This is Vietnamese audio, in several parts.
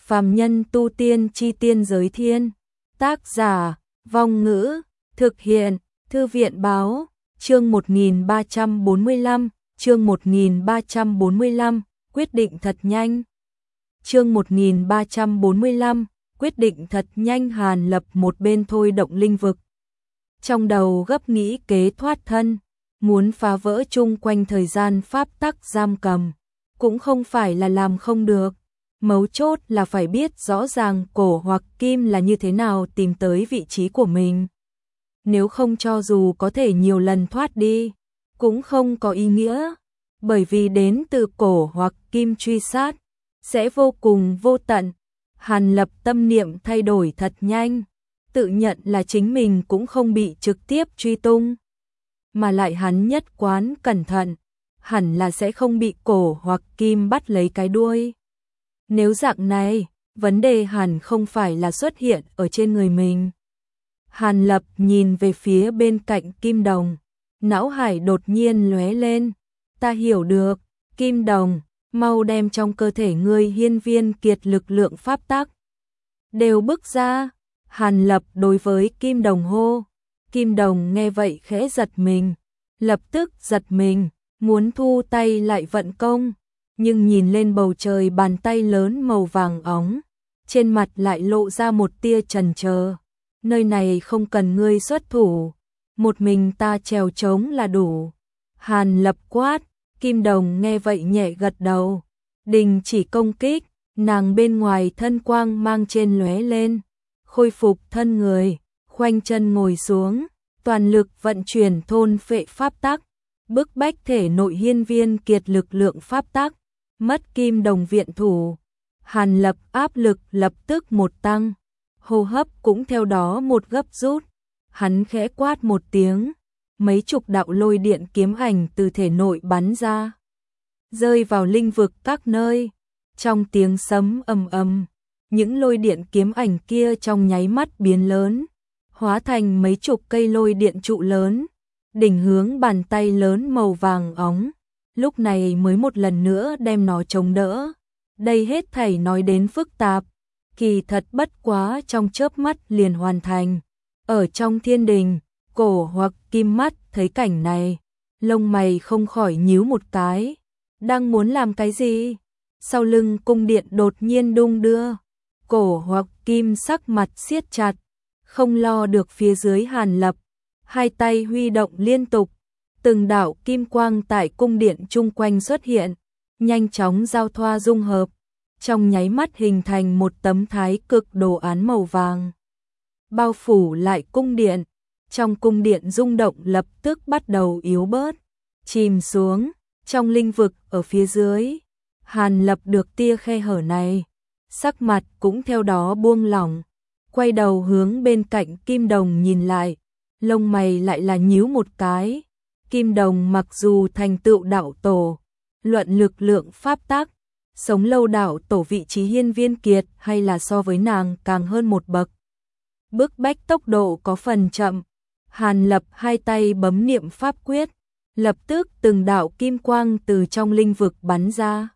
Phàm nhân tu tiên chi tiên giới thiên. Tác giả, Vong Ngữ, thực hiện, Thư viện Báo, chương 1345, chương 1345, quyết định thật nhanh. Chương 1345, quyết định thật nhanh. Hàn Lập một bên thôi động linh vực. Trong đầu gấp nghĩ kế thoát thân, muốn phá vỡ chung quanh thời gian pháp tắc giam cầm, cũng không phải là làm không được. Mấu chốt là phải biết rõ ràng cổ hoặc kim là như thế nào tìm tới vị trí của mình. Nếu không cho dù có thể nhiều lần thoát đi, cũng không có ý nghĩa, bởi vì đến từ cổ hoặc kim truy sát, sẽ vô cùng vô tận. Hàn Lập tâm niệm thay đổi thật nhanh, tự nhận là chính mình cũng không bị trực tiếp truy tung, mà lại hắn nhất quán cẩn thận, hẳn là sẽ không bị cổ hoặc kim bắt lấy cái đuôi. Nếu dạng này, vấn đề hẳn không phải là xuất hiện ở trên người mình. Hàn Lập nhìn về phía bên cạnh kim đồng, não hải đột nhiên lóe lên. Ta hiểu được, kim đồng, mau đem trong cơ thể ngươi hiên viên kiệt lực lượng pháp tắc đều bức ra. Hàn Lập đối với kim đồng hô. Kim đồng nghe vậy khẽ giật mình, lập tức giật mình, muốn thu tay lại vận công, nhưng nhìn lên bầu trời bàn tay lớn màu vàng óng, trên mặt lại lộ ra một tia chần chờ. Nơi này không cần ngươi xuất thủ, một mình ta trèo trống là đủ. Hàn Lập quát. Kim đồng nghe vậy nhẹ gật đầu, đình chỉ công kích. Nàng bên ngoài thân quang mang trên lóe lên, khôi phục thân người, khoanh chân ngồi xuống, toàn lực vận chuyển thôn phệ pháp tắc, bức bách thể nội hiên viên kiệt lực lượng pháp tắc. Mất kim đồng viện thủ, Hàn Lập áp lực lập tức một tăng, hô hấp cũng theo đó một gấp rút. Hắn khẽ quát một tiếng, mấy chục đạo lôi điện kiếm ảnh từ thể nội bắn ra, rơi vào linh vực các nơi. Trong tiếng sấm ầm ầm, những lôi điện kiếm ảnh kia trong nháy mắt biến lớn, hóa thành mấy chục cây lôi điện trụ lớn, đỉnh hướng bàn tay lớn màu vàng óng. Lúc này mới một lần nữa đem nó chống đỡ. Đây hết thảy nói đến phức tạp, kỳ thật bất quá trong chớp mắt liền hoàn thành. Ở trong thiên đình, cổ hoặc kim mắt thấy cảnh này, lông mày không khỏi nhíu một cái. Đang muốn làm cái gì? Sau lưng cung điện đột nhiên đung đưa, cổ hoặc kim sắc mặt siết chặt, không lo được phía dưới Hàn Lập, hai tay huy động liên tục. Từng đạo kim quang tại cung điện chung quanh xuất hiện, nhanh chóng giao thoa dung hợp, trong nháy mắt hình thành một tấm thái cực đồ án màu vàng, bao phủ lại cung điện. Trong cung điện rung động lập tức bắt đầu yếu bớt, chìm xuống. Trong linh vực ở phía dưới, Hàn Lập được tia khe hở này, sắc mặt cũng theo đó buông lỏng, quay đầu hướng bên cạnh kim đồng nhìn lại, lông mày lại là nhíu một cái. Kim đồng mặc dù thành tựu đạo tổ, luận lực lượng pháp tắc, sống lâu đạo tổ vị trí hiên viên kiệt hay là so với nàng càng hơn một bậc. Bức bách tốc độ có phần chậm, Hàn Lập hai tay bấm niệm pháp quyết, lập tức từng đạo kim quang từ trong linh vực bắn ra,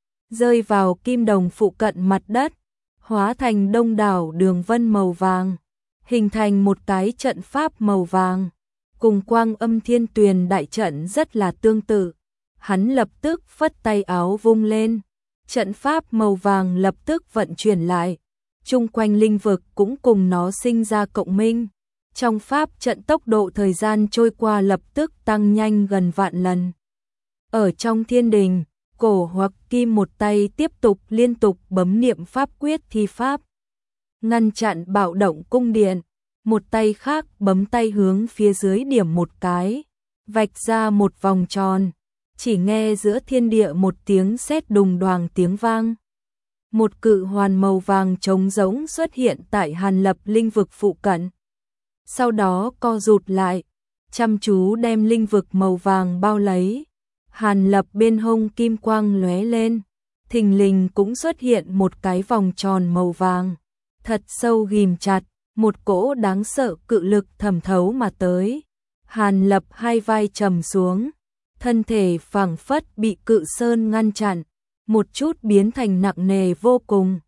rơi vào kim đồng phụ cận mặt đất, hóa thành đông đảo đường vân màu vàng, hình thành một cái trận pháp màu vàng. Cùng Quang Âm Thiên Tuyền đại trận rất là tương tự. Hắn lập tức phất tay áo vung lên, trận pháp màu vàng lập tức vận chuyển lại, chung quanh linh vực cũng cùng nó sinh ra cộng minh. Trong pháp trận tốc độ thời gian trôi qua lập tức tăng nhanh gần vạn lần. Ở trong thiên đình, cổ hoặc kim một tay tiếp tục liên tục bấm niệm pháp quyết thi pháp, ngăn chặn bạo động cung điện. Một tay khác bấm tay hướng phía dưới điểm một cái, vạch ra một vòng tròn, chỉ nghe giữa thiên địa một tiếng sét đùng đoàng tiếng vang. Một cự hoàn màu vàng trống rỗng xuất hiện tại Hàn Lập linh vực phụ cận. Sau đó co rụt lại, chăm chú đem linh vực màu vàng bao lấy. Hàn Lập bên hông kim quang lóe lên, thình lình cũng xuất hiện một cái vòng tròn màu vàng, thật sâu ghim chặt. Một cỗ đáng sợ cự lực thẩm thấu mà tới. Hàn Lập hai vai trầm xuống, thân thể phảng phất bị cự sơn ngăn chặn, một chút biến thành nặng nề vô cùng.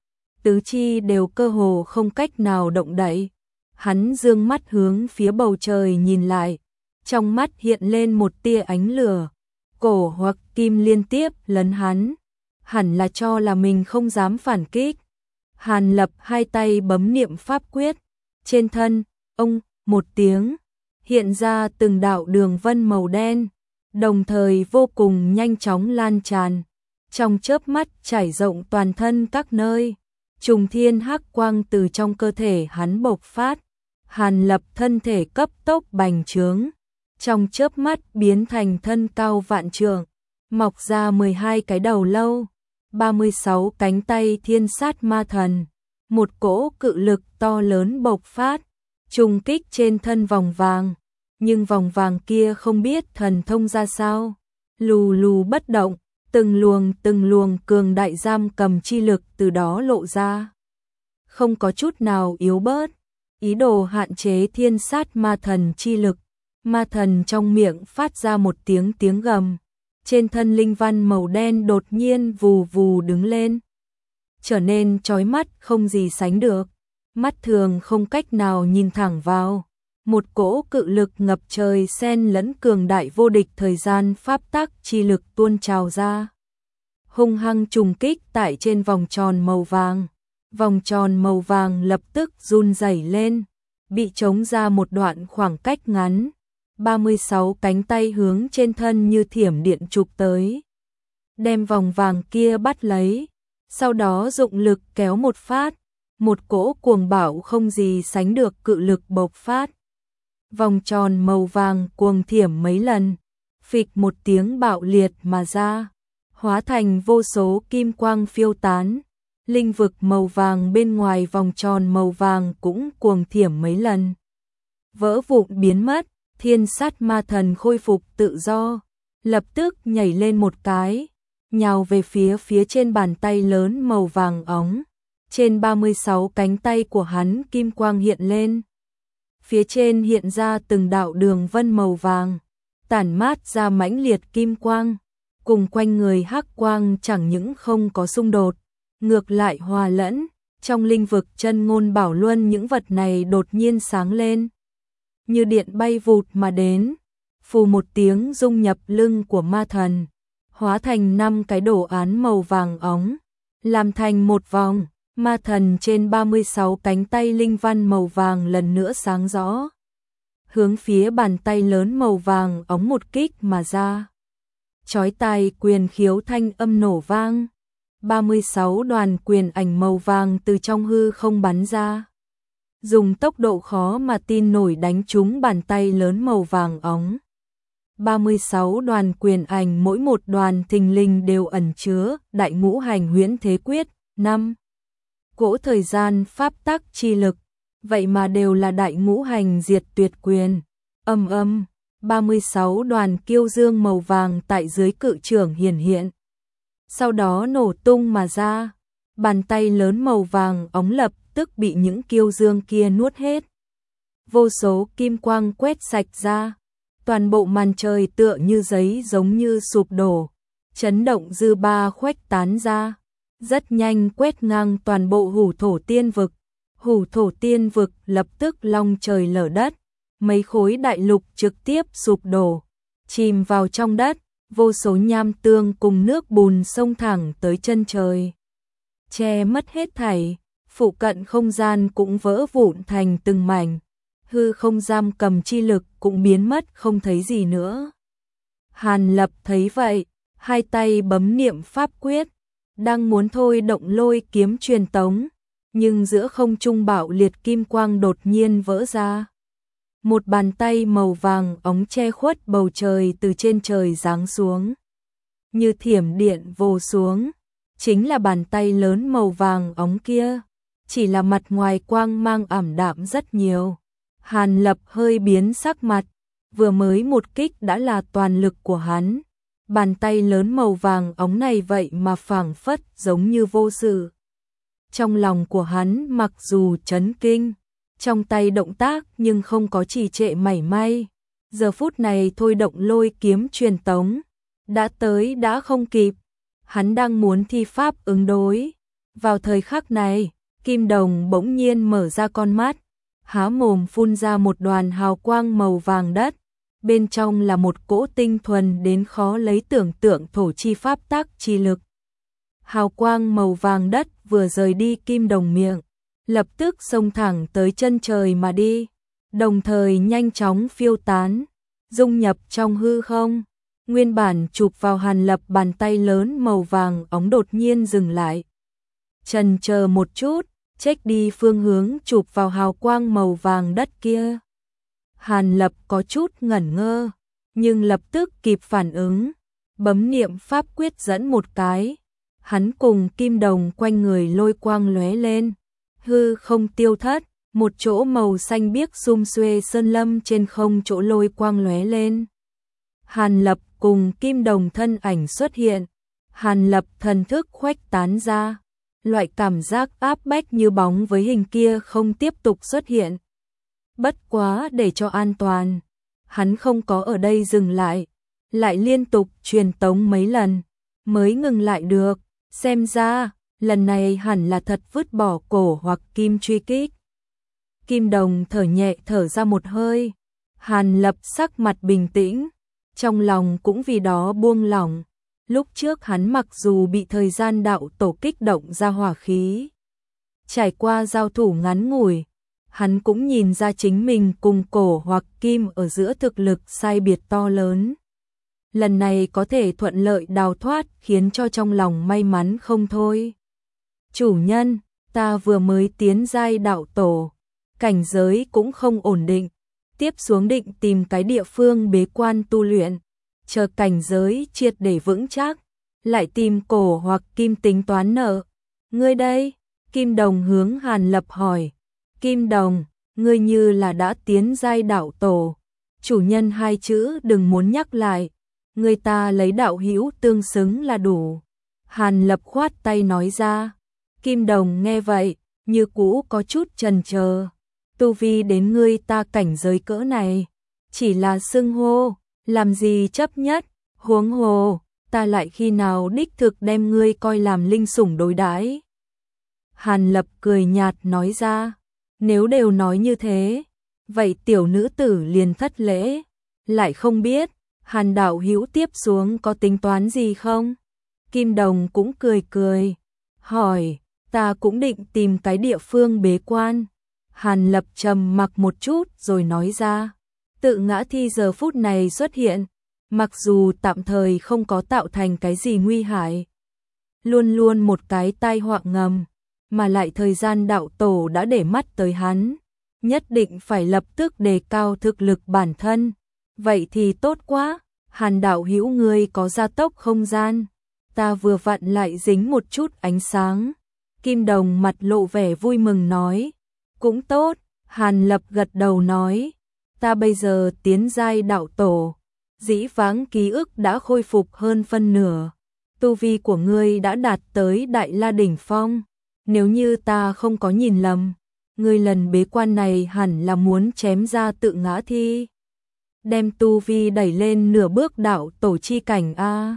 tứ chi đều cơ hồ không cách nào động đậy. Hắn dương mắt hướng phía bầu trời nhìn lại, trong mắt hiện lên một tia ánh lửa, cổ hoặc kim liên tiếp lấn hắn, hẳn là cho là mình không dám phản kích. Hàn Lập hai tay bấm niệm pháp quyết, trên thân, ông, một tiếng, hiện ra từng đạo đường vân màu đen, đồng thời vô cùng nhanh chóng lan tràn, trong chớp mắt trải rộng toàn thân các nơi. Trùng thiên hắc quang từ trong cơ thể hắn bộc phát, Hàn Lập thân thể cấp tốc bành trướng, trong chớp mắt biến thành thân cao vạn trượng, mọc ra 12 cái đầu lâu, 36 cánh tay thiên sát ma thần, một cỗ cự lực to lớn bộc phát, trùng kích trên thân vòng vàng, nhưng vòng vàng kia không biết thần thông ra sao, lù lù bất động, từng luồng cường đại giam cầm chi lực từ đó lộ ra, không có chút nào yếu bớt, ý đồ hạn chế thiên sát ma thần chi lực. Ma thần trong miệng phát ra một tiếng gầm, trên thân linh văn màu đen đột nhiên vù vù đứng lên, trở nên chói mắt không gì sánh được, mắt thường không cách nào nhìn thẳng vào, một cỗ cự lực ngập trời xen lẫn cường đại vô địch thời gian pháp tắc chi lực tuôn trào ra, hung hăng trùng kích tại trên vòng tròn màu vàng lập tức run rẩy lên, bị chống ra một đoạn khoảng cách ngắn. 36 cánh tay hướng trên thân như thiểm điện chụp tới, đem vòng vàng kia bắt lấy, sau đó dụng lực kéo một phát, một cỗ cuồng bạo không gì sánh được cự lực bộc phát. Vòng tròn màu vàng cuồng thiểm mấy lần, phịch một tiếng bạo liệt mà ra, hóa thành vô số kim quang phiêu tán. Linh vực màu vàng bên ngoài vòng tròn màu vàng cũng cuồng thiểm mấy lần, vỡ vụn biến mất. Thiên sát ma thần khôi phục tự do, lập tức nhảy lên một cái, nhào về phía trên bàn tay lớn màu vàng óng. Trên 36 cánh tay của hắn kim quang hiện lên. Phía trên hiện ra từng đạo đường vân màu vàng, tản mát ra mãnh liệt kim quang, cùng quanh người hắc quang chẳng những không có xung đột, ngược lại hòa lẫn. Trong linh vực chân ngôn bảo luân những vật này đột nhiên sáng lên, như điện bay vụt mà đến, phù một tiếng dung nhập lưng của ma thần, hóa thành 5 cái đồ án màu vàng óng, làm thành một vòng. Ma thần trên 36 cánh tay linh văn màu vàng lần nữa sáng rõ, hướng phía bàn tay lớn màu vàng óng một kích mà ra. Chói tai quyền khiếu thanh âm nổ vang, 36 đoàn quyền ảnh màu vàng từ trong hư không bắn ra, dùng tốc độ khó mà tin nổi đánh trúng bàn tay lớn màu vàng óng. 36 đoàn quyền ảnh mỗi một đoàn thình lình đều ẩn chứa đại ngũ hành huyễn thế quyết, 5 cỗ thời gian pháp tắc chi lực, vậy mà đều là đại ngũ hành diệt tuyệt quyền. Âm âm, 36 đoàn kiêu dương màu vàng tại dưới cự trưởng hiển hiện, sau đó nổ tung mà ra, bàn tay lớn màu vàng óng lập tức bị những kiêu dương kia nuốt hết. Vô số kim quang quét sạch ra, toàn bộ màn trời tựa như giấy giống như sụp đổ, chấn động dư ba khuếch tán ra, rất nhanh quét ngang toàn bộ hủ thổ tiên vực. Hủ thổ tiên vực lập tức long trời lở đất, mấy khối đại lục trực tiếp sụp đổ, chìm vào trong đất, vô số nham tương cùng nước bùn xông thẳng tới chân trời, che mất hết thảy. Phụ cận không gian cũng vỡ vụn thành từng mảnh, hư không giam cầm chi lực cũng biến mất không thấy gì nữa. Hàn Lập thấy vậy, hai tay bấm niệm pháp quyết, đang muốn thôi động lôi kiếm truyền tống, nhưng giữa không trung bạo liệt kim quang đột nhiên vỡ ra. Một bàn tay màu vàng óng che khuất bầu trời từ trên trời giáng xuống, như thiểm điện vồ xuống, chính là bàn tay lớn màu vàng óng kia. Chỉ là mặt ngoài quang mang ảm đạm rất nhiều. Hàn Lập hơi biến sắc mặt, vừa mới một kích đã là toàn lực của hắn. Bàn tay lớn màu vàng óng này vậy mà phảng phất giống như vô sự. Trong lòng của hắn mặc dù chấn kinh, trong tay động tác nhưng không có trì trệ mảy may. Giờ phút này thôi động lôi kiếm truyền tống, đã tới đã không kịp. Hắn đang muốn thi pháp ứng đối, Vào thời khắc này, Kim Đồng bỗng nhiên mở ra con mắt, há mồm phun ra một đoàn hào quang màu vàng đất, bên trong là một cỗ tinh thuần đến khó lấy tưởng tượng thổ chi pháp tắc chi lực. Hào quang màu vàng đất vừa rời đi Kim Đồng miệng, lập tức xông thẳng tới chân trời mà đi, đồng thời nhanh chóng phiêu tán, dung nhập trong hư không. Nguyên bản chụp vào Hàn Lập bàn tay lớn màu vàng óng đột nhiên dừng lại. Chần chờ một chút, check đi phương hướng chụp vào hào quang màu vàng đất kia. Hàn Lập có chút ngẩn ngơ, nhưng lập tức kịp phản ứng, bấm niệm pháp quyết dẫn một cái. Hắn cùng Kim Đồng quanh người lôi quang lóe lên, hư không tiêu thất, một chỗ màu xanh biếc sum xuê sơn lâm trên không chỗ lôi quang lóe lên. Hàn Lập cùng Kim Đồng thân ảnh xuất hiện, Hàn Lập thần thức khuếch tán ra, loại cảm giác áp bách như bóng với hình kia không tiếp tục xuất hiện. Bất quá để cho an toàn, hắn không có ở đây dừng lại, lại liên tục truyền tống mấy lần, mới ngừng lại được, xem ra, lần này hẳn là thật vứt bỏ cổ hoặc kim truy kích. Kim Đồng thở nhẹ thở ra một hơi, Hàn Lập sắc mặt bình tĩnh, trong lòng cũng vì đó buông lỏng. Lúc trước hắn mặc dù bị thời gian đạo tổ kích động ra hỏa khí, trải qua giao thủ ngắn ngủi, hắn cũng nhìn ra chính mình cùng cổ hoặc kim ở giữa thực lực sai biệt to lớn. Lần này có thể thuận lợi đào thoát khiến cho trong lòng may mắn không thôi. Chủ nhân, ta vừa mới tiến giai đạo tổ, cảnh giới cũng không ổn định, tiếp xuống định tìm cái địa phương bế quan tu luyện, chờ cảnh giới triệt để vững chắc, lại tìm cổ hoặc kim tính toán nợ. Ngươi đây? Kim Đồng hướng Hàn Lập hỏi. Kim Đồng, ngươi như là đã tiến giai đạo tổ, chủ nhân hai chữ đừng muốn nhắc lại, người ta lấy đạo hữu tương xứng là đủ. Hàn Lập khoát tay nói ra. Kim Đồng nghe vậy, như cũ có chút chần chờ. Tu vi đến ngươi ta cảnh giới cỡ này, chỉ là xưng hô, làm gì chấp nhất, huống hồ, ta lại khi nào đích thực đem ngươi coi làm linh sủng đối đãi. Hàn Lập cười nhạt nói ra, nếu đều nói như thế, vậy tiểu nữ tử liền thất lễ, lại không biết, Hàn đạo hữu tiếp xuống có tính toán gì không? Kim Đồng cũng cười cười, hỏi, ta cũng định tìm cái địa phương bế quan. Hàn Lập trầm mặc một chút rồi nói ra, tự ngã thi giờ phút này xuất hiện, mặc dù tạm thời không có tạo thành cái gì nguy hại, luôn luôn một cái tai họa ngầm, mà lại thời gian đạo tổ đã để mắt tới hắn, nhất định phải lập tức đề cao thực lực bản thân. Vậy thì tốt quá, Hàn đạo hữu ngươi có gia tốc không gian, ta vừa vặn lại dính một chút ánh sáng. Kim Đồng mặt lộ vẻ vui mừng nói, cũng tốt. Hàn Lập gật đầu nói, ta bây giờ tiến giai đạo tổ, dĩ vãng ký ức đã khôi phục hơn phân nửa, tu vi của ngươi đã đạt tới Đại La đỉnh phong, nếu như ta không có nhìn lầm, ngươi lần bế quan này hẳn là muốn chém ra tự ngã thi, đem tu vi đẩy lên nửa bước đạo tổ chi cảnh a.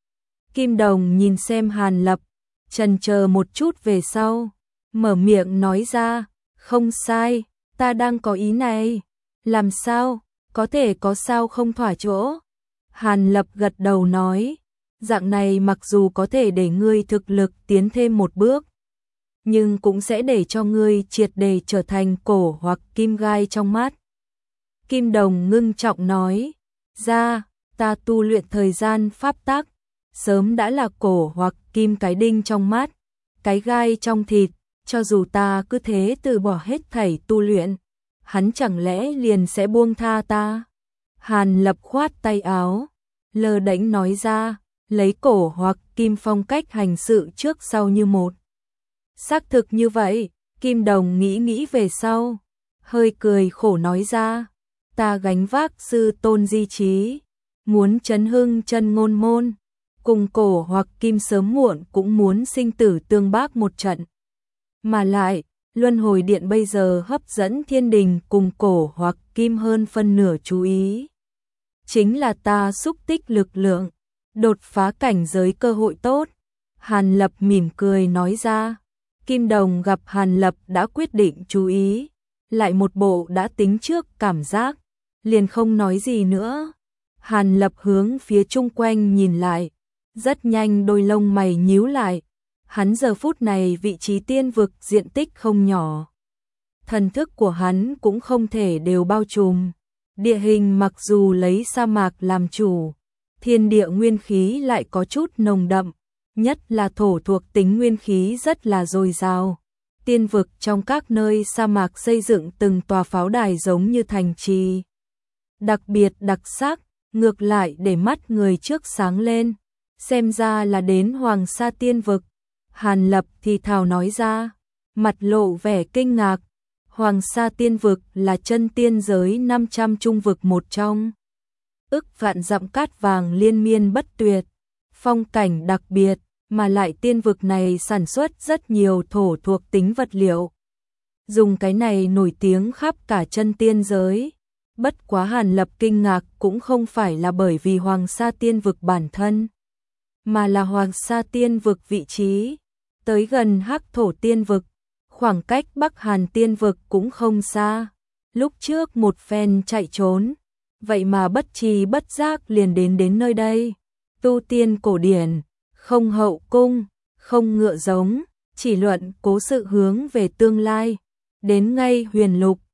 Kim Đồng nhìn xem Hàn Lập, chần chờ một chút về sau, mở miệng nói ra, không sai, ta đang có ý này. Làm sao, có thể có sao không thỏa chỗ? Hàn Lập gật đầu nói, dạng này mặc dù có thể để ngươi thực lực tiến thêm một bước, nhưng cũng sẽ để cho ngươi triệt để trở thành cổ hoặc kim gai trong mắt. Kim Đồng ngưng trọng nói, ra, ta tu luyện thời gian pháp tắc, sớm đã là cổ hoặc kim cái đinh trong mắt, cái gai trong thịt, cho dù ta cứ thế từ bỏ hết thảy tu luyện, hắn chẳng lẽ liền sẽ buông tha ta? Hàn Lập khoát tay áo, lơ đễnh nói ra, lấy cổ hoặc kim phong cách hành sự trước sau như một. Xác thực như vậy, Kim Đồng nghĩ về sau, hơi cười khổ nói ra, ta gánh vác sư tôn di chí, muốn chấn hưng chân ngôn môn, cùng cổ hoặc kim sớm muộn cũng muốn sinh tử tương bác một trận. Mà lại, Luân Hồi Điện bây giờ hấp dẫn thiên đình cùng cổ hoặc kim hơn phân nửa chú ý. Chính là ta xúc tích lực lượng, đột phá cảnh giới cơ hội tốt. Hàn Lập mỉm cười nói ra. Kim Đồng gặp Hàn Lập đã quyết định chú ý, lại một bộ đã tính trước cảm giác, liền không nói gì nữa. Hàn Lập hướng phía chung quanh nhìn lại, rất nhanh đôi lông mày nhíu lại. Hắn giờ phút này vị trí tiên vực diện tích không nhỏ. Thần thức của hắn cũng không thể đều bao trùm. Địa hình mặc dù lấy sa mạc làm chủ, thiên địa nguyên khí lại có chút nồng đậm, nhất là thổ thuộc tính nguyên khí rất là dồi dào. Tiên vực trong các nơi sa mạc xây dựng từng tòa pháo đài giống như thành trì. Đặc biệt đặc sắc, ngược lại để mắt người trước sáng lên, xem ra là đến Hoàng Sa Tiên vực. Hàn Lập thì thào nói ra, mặt lộ vẻ kinh ngạc. Hoàng Sa Tiên vực là chân tiên giới 500 trung vực một trong. Ức vạn dặm cát vàng liên miên bất tuyệt, phong cảnh đặc biệt, mà lại tiên vực này sản xuất rất nhiều thổ thuộc tính vật liệu. Dùng cái này nổi tiếng khắp cả chân tiên giới. Bất quá Hàn Lập kinh ngạc cũng không phải là bởi vì Hoàng Sa Tiên vực bản thân, mà là Hoàng Sa Tiên vực vị trí tới gần Hắc Thổ Tiên vực, khoảng cách Bắc Hàn Tiên vực cũng không xa. Lúc trước một phen chạy trốn, vậy mà bất tri bất giác liền đến nơi đây. Tu tiên cổ điển, không hậu cung, không ngựa giống, chỉ luận cố sự hướng về tương lai, đến ngay huyền lục,